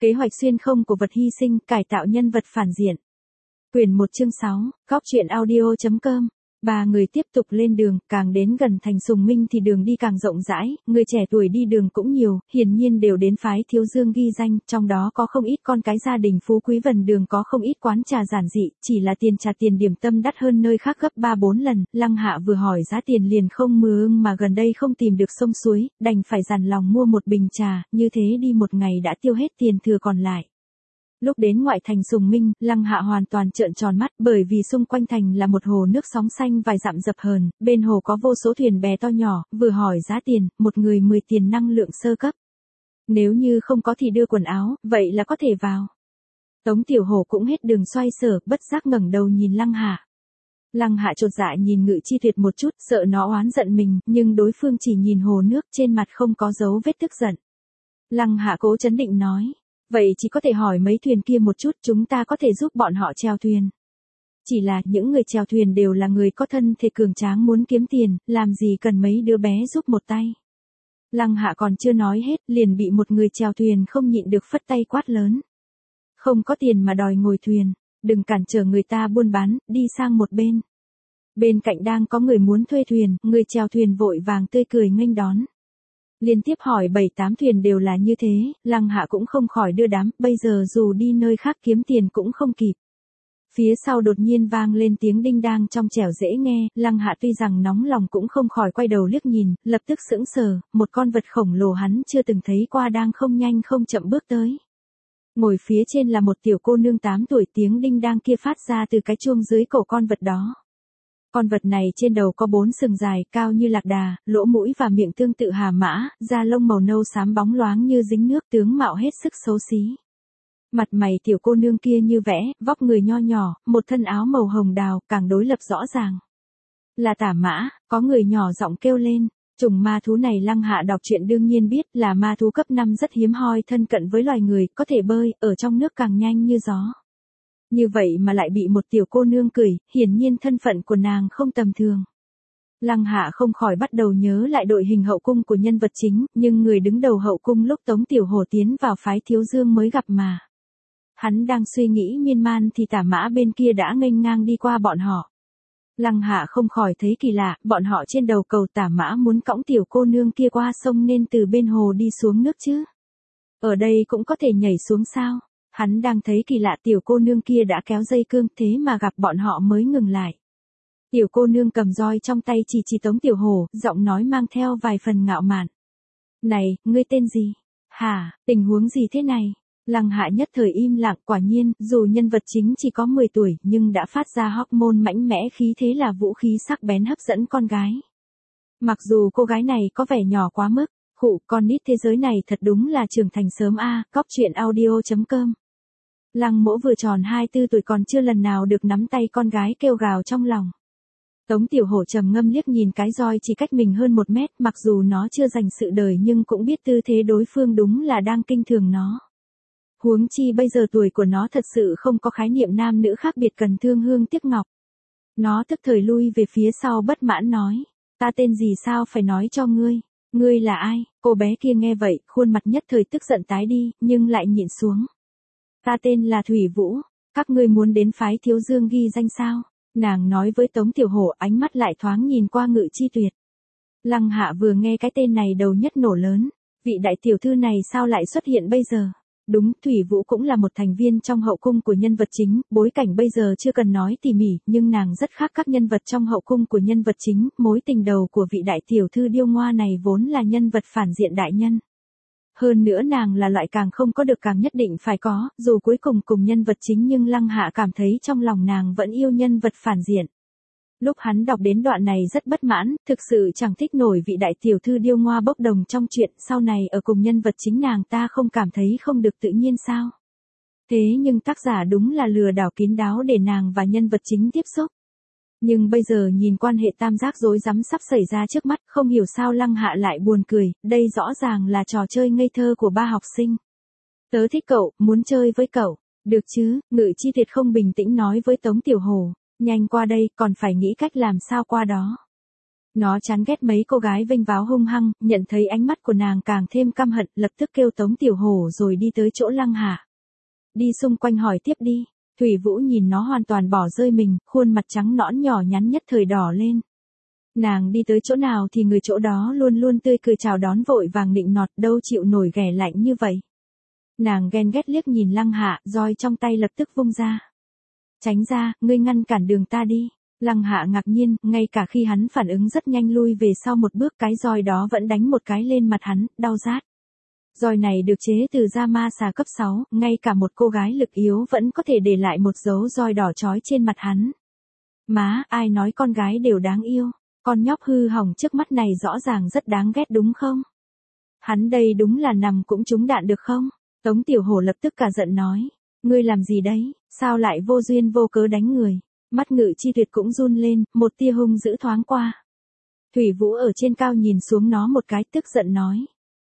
Kế hoạch xuyên không của vật hy sinh, cải tạo nhân vật phản diện. Quyển 1 chương 6, Góc truyện audio.com. Ba người tiếp tục lên đường, càng đến gần thành Sùng Minh thì đường đi càng rộng rãi, người trẻ tuổi đi đường cũng nhiều, hiển nhiên đều đến phái Thiếu Dương ghi danh, trong đó có không ít con cái gia đình phú quý vần đường, có không ít quán trà giản dị, chỉ là tiền trà tiền điểm tâm đắt hơn nơi khác gấp 3-4 lần, Lăng Hạ vừa hỏi giá tiền liền không mơ ưng mà gần đây không tìm được sông suối, đành phải dằn lòng mua một bình trà, như thế đi một ngày đã tiêu hết tiền thừa còn lại. Lúc đến ngoại thành Sùng Minh, Lăng Hạ hoàn toàn trợn tròn mắt, bởi vì xung quanh thành là một hồ nước sóng xanh vài dặm dập hờn, bên hồ có vô số thuyền bè to nhỏ, vừa hỏi giá tiền, một người 10 tiền năng lượng sơ cấp. Nếu như không có thì đưa quần áo, vậy là có thể vào. Tống Tiểu Hổ cũng hết đường xoay sở, bất giác ngẩng đầu nhìn Lăng Hạ. Lăng Hạ chột dạ nhìn Ngự Chi Tuyệt một chút, sợ nó oán giận mình, nhưng đối phương chỉ nhìn hồ nước, trên mặt không có dấu vết tức giận. Lăng Hạ cố trấn định nói. Vậy chỉ có thể hỏi mấy thuyền kia một chút, chúng ta có thể giúp bọn họ chèo thuyền. Chỉ là những người chèo thuyền đều là người có thân thể cường tráng muốn kiếm tiền, làm gì cần mấy đứa bé giúp một tay. Lăng Hạ còn chưa nói hết, liền bị một người chèo thuyền không nhịn được phất tay quát lớn. Không có tiền mà đòi ngồi thuyền, đừng cản trở người ta buôn bán, đi sang một bên. Bên cạnh đang có người muốn thuê thuyền, người chèo thuyền vội vàng tươi cười nghênh đón. Liên tiếp hỏi 7-8 thuyền đều là như thế, Lăng Hạ cũng không khỏi đưa đám, bây giờ dù đi nơi khác kiếm tiền cũng không kịp. Phía sau đột nhiên vang lên tiếng đinh đang trong trẻo dễ nghe, Lăng Hạ tuy rằng nóng lòng cũng không khỏi quay đầu liếc nhìn, lập tức sững sờ, một con vật khổng lồ hắn chưa từng thấy qua đang không nhanh không chậm bước tới. Ngồi phía trên là một tiểu cô nương 8 tuổi, tiếng đinh đang kia phát ra từ cái chuông dưới cổ con vật đó. Con vật này trên đầu có 4 sừng dài, cao như lạc đà, lỗ mũi và miệng tương tự hà mã, da lông màu nâu xám bóng loáng như dính nước, tướng mạo hết sức xấu xí. Mặt mày tiểu cô nương kia như vẽ, vóc người nho nhỏ, một thân áo màu hồng đào, càng đối lập rõ ràng. Là Tả Mã, có người nhỏ giọng kêu lên. Chủng ma thú này Lăng Hạ đọc truyện đương nhiên biết là ma thú cấp 5 rất hiếm hoi, thân cận với loài người, có thể bơi, ở trong nước càng nhanh như gió. Như vậy mà lại bị một tiểu cô nương cười, hiển nhiên thân phận của nàng không tầm thường. Lăng Hạ không khỏi bắt đầu nhớ lại đội hình hậu cung của nhân vật chính, nhưng người đứng đầu hậu cung lúc Tống Tiểu Hổ tiến vào phái Thiếu Dương mới gặp mà. Hắn đang suy nghĩ miên man thì Tả Mã bên kia đã nghênh ngang đi qua bọn họ. Lăng Hạ không khỏi thấy kỳ lạ, bọn họ trên đầu cầu Tả Mã muốn cõng tiểu cô nương kia qua sông nên từ bên hồ đi xuống nước chứ. Ở đây cũng có thể nhảy xuống sao? Hắn đang thấy kỳ lạ, tiểu cô nương kia đã kéo dây cương, thế mà gặp bọn họ mới ngừng lại. Tiểu cô nương cầm roi trong tay chỉ Tống Tiểu Hổ, giọng nói mang theo vài phần ngạo mạn. Này, ngươi tên gì? Hả, tình huống gì thế này? Lăng Hạ nhất thời im lặng, quả nhiên, dù nhân vật chính chỉ có 10 tuổi, nhưng đã phát ra hormone mạnh mẽ, khí thế là vũ khí sắc bén hấp dẫn con gái. Mặc dù cô gái này có vẻ nhỏ quá mức, con nít thế giới này thật đúng là trưởng thành sớm a. Góc truyện audio.com. Lăng Mỗ vừa tròn 24 tuổi còn chưa lần nào được nắm tay con gái kêu gào trong lòng. Tống Tiểu Hổ trầm ngâm liếc nhìn cái roi chỉ cách mình hơn 1 mét, mặc dù nó chưa dành sự đời nhưng cũng biết tư thế đối phương đúng là đang kinh thường nó. Huống chi bây giờ tuổi của nó thật sự không có khái niệm nam nữ khác biệt cần thương hương tiếc ngọc. Nó tức thời lui về phía sau bất mãn nói, ta tên gì sao phải nói cho ngươi, ngươi là ai? Cô bé kia nghe vậy, khuôn mặt nhất thời tức giận tái đi, nhưng lại nhịn xuống. Ta tên là Thủy Vũ, các ngươi muốn đến phái Thiếu Dương ghi danh sao? Nàng nói với Tống Tiểu Hổ, ánh mắt lại thoáng nhìn qua Ngự Chi Tuyệt. Lăng Hạ vừa nghe cái tên này đầu nhất nổ lớn, vị đại tiểu thư này sao lại xuất hiện bây giờ? Đúng, Thủy Vũ cũng là một thành viên trong hậu cung của nhân vật chính, bối cảnh bây giờ chưa cần nói tỉ mỉ, nhưng nàng rất khác các nhân vật trong hậu cung của nhân vật chính, mối tình đầu của vị đại tiểu thư điêu ngoa này vốn là nhân vật phản diện đại nhân. Hơn nữa nàng là loại càng không có được càng nhất định phải có, dù cuối cùng cùng nhân vật chính nhưng Lăng Hạ cảm thấy trong lòng nàng vẫn yêu nhân vật phản diện. Lúc hắn đọc đến đoạn này rất bất mãn, thực sự chẳng thích nổi vị đại tiểu thư điêu ngoa bốc đồng trong chuyện, sau này ở cùng nhân vật chính nàng ta không cảm thấy không được tự nhiên sao? Thế nhưng tác giả đúng là lừa đảo kín đáo để nàng và nhân vật chính tiếp xúc. Nhưng bây giờ nhìn quan hệ tam giác rối rắm sắp xảy ra trước mắt, không hiểu sao Lăng Hạ lại buồn cười, đây rõ ràng là trò chơi ngây thơ của 3 học sinh. Tớ thích cậu, muốn chơi với cậu, được chứ? Ngự Chi Tuyệt không bình tĩnh nói với Tống Tiểu Hổ. Nhanh qua đây, còn phải nghĩ cách làm sao qua đó. Nó chán ghét mấy cô gái vênh váo hung hăng, nhận thấy ánh mắt của nàng càng thêm căm hận, lập tức kêu Tống Tiểu Hổ rồi đi tới chỗ Lăng Hạ. Đi xung quanh hỏi tiếp đi. Thủy Vũ nhìn nó hoàn toàn bỏ rơi mình, khuôn mặt trắng nõn nhỏ nhắn nhất thời đỏ lên. Nàng đi tới chỗ nào thì người chỗ đó luôn luôn tươi cười chào đón vội vàng nịnh nọt, đâu chịu nổi ghẻ lạnh như vậy. Nàng ghen ghét liếc nhìn Lăng Hạ, roi trong tay lập tức vung ra. Tránh ra, ngươi ngăn cản đường ta đi. Lăng Hạ ngạc nhiên, ngay cả khi hắn phản ứng rất nhanh lui về sau một bước, cái roi đó vẫn đánh một cái lên mặt hắn, đau rát. Roi này được chế từ da ma xà cấp 6, ngay cả một cô gái lực yếu vẫn có thể để lại một dấu roi đỏ chói trên mặt hắn. Má, ai nói con gái đều đáng yêu, con nhóc hư hỏng trước mắt này rõ ràng rất đáng ghét đúng không? Hắn đây đúng là nằm cũng trúng đạn được không? Tống Tiểu Hổ lập tức cả giận nói, ngươi làm gì đấy, sao lại vô duyên vô cớ đánh người? Mắt Ngự Chi Tuyệt cũng run lên, một tia hung dữ thoáng qua. Thủy Vũ ở trên cao nhìn xuống nó một cái, tức giận nói.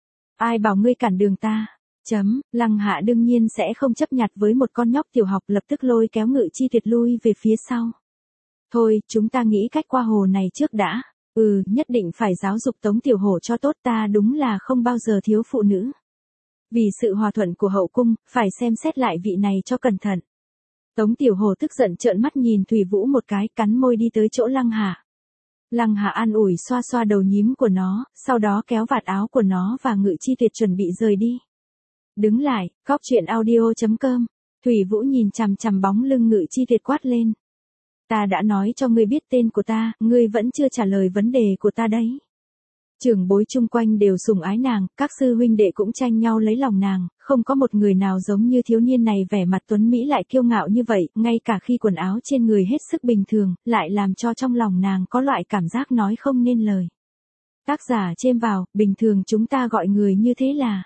Ai bảo ngươi cản đường ta? Lăng Hạ đương nhiên sẽ không chấp nhặt với một con nhóc tiểu học, lập tức lôi kéo Ngự Chi Tuyệt lui về phía sau. Thôi, chúng ta nghĩ cách qua hồ này trước đã. Nhất định phải giáo dục Tống Tiểu Hổ cho tốt, ta đúng là không bao giờ thiếu phụ nữ. Vì sự hòa thuận của hậu cung, phải xem xét lại vị này cho cẩn thận. Tống Tiểu Hổ tức giận trợn mắt nhìn Thủy Vũ một cái, cắn môi đi tới chỗ Lăng Hạ. Lăng Hạ an ủi xoa xoa đầu nhím của nó, sau đó kéo vạt áo của nó và Ngự Chi Tuyệt chuẩn bị rời đi. Đứng lại, Cóc Truyện Audio.com. Thủy Vũ nhìn chằm chằm bóng lưng Ngự Chi Tuyệt quát lên. Ta đã nói cho ngươi biết tên của ta, ngươi vẫn chưa trả lời vấn đề của ta đấy. Trưởng bối chung quanh đều sủng ái nàng, các sư huynh đệ cũng tranh nhau lấy lòng nàng, không có một người nào giống như thiếu niên này vẻ mặt tuấn mỹ lại kiêu ngạo như vậy, ngay cả khi quần áo trên người hết sức bình thường, lại làm cho trong lòng nàng có loại cảm giác nói không nên lời. Tác giả chêm vào, bình thường chúng ta gọi người như thế là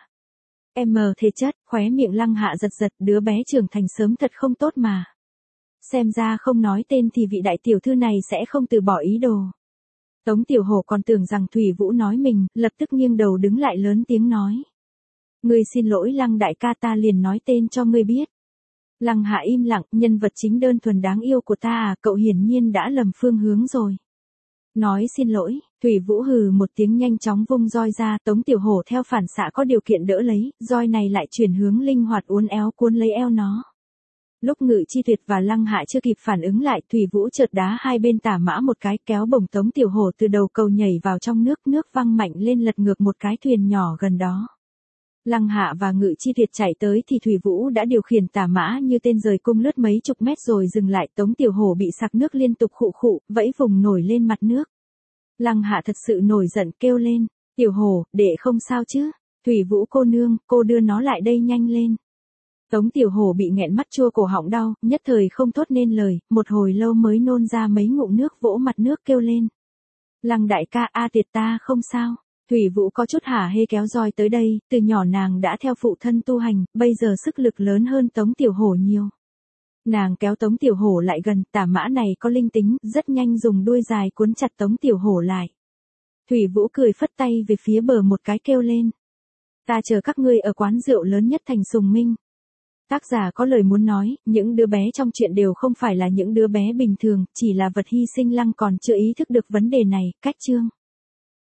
thể chất, khóe miệng Lăng Hạ giật giật, đứa bé trưởng thành sớm thật không tốt mà. Xem ra không nói tên thì vị đại tiểu thư này sẽ không từ bỏ ý đồ. Tống Tiểu Hổ còn tưởng rằng Thủy Vũ nói mình, lập tức nghiêng đầu đứng lại lớn tiếng nói. Ngươi xin lỗi Lăng đại ca, ta liền nói tên cho ngươi biết. Lăng Hạ im lặng, nhân vật chính đơn thuần đáng yêu của ta à, cậu hiển nhiên đã lầm phương hướng rồi. Nói xin lỗi, Thủy Vũ hừ một tiếng nhanh chóng vung roi ra, Tống Tiểu Hổ theo phản xạ có điều kiện đỡ lấy, roi này lại chuyển hướng linh hoạt uốn éo cuốn lấy eo nó. Lúc Ngự Chi Tuyệt và Lăng Hạ chưa kịp phản ứng lại, Thủy Vũ chợt đá hai bên tả mã một cái, kéo bổng Tống Tiểu Hổ từ đầu cầu nhảy vào trong nước, nước văng mạnh lên lật ngược một cái thuyền nhỏ gần đó. Lăng Hạ và Ngự Chi Tuyệt chạy tới thì Thủy Vũ đã điều khiển tả mã như tên rời cung lướt mấy chục mét rồi dừng lại, Tống Tiểu Hổ bị sặc nước liên tục khụ khụ, vẫy vùng nổi lên mặt nước. Lăng Hạ thật sự nổi giận kêu lên, Tiểu Hổ, đệ không sao chứ? Thủy Vũ cô nương, cô đưa nó lại đây nhanh lên. Tống Tiểu Hổ bị nghẹn mắt chua cổ họng đau, nhất thời không thốt nên lời, một hồi lâu mới nôn ra mấy ngụm nước, vỗ mặt nước kêu lên. Lăng đại ca, Tiệt ta không sao. Thủy Vũ có chút hả hê kéo roi tới đây, từ nhỏ nàng đã theo phụ thân tu hành, bây giờ sức lực lớn hơn Tống Tiểu Hổ nhiều. Nàng kéo Tống Tiểu Hổ lại gần, tả mã này có linh tính, rất nhanh dùng đuôi dài cuốn chặt Tống Tiểu Hổ lại. Thủy Vũ cười phất tay về phía bờ một cái kêu lên. Ta chờ các ngươi ở quán rượu lớn nhất thành Sùng Minh. Tác giả có lời muốn nói, những đứa bé trong chuyện đều không phải là những đứa bé bình thường, chỉ là vật hy sinh. Lăng còn chưa ý thức được vấn đề này, cách chương.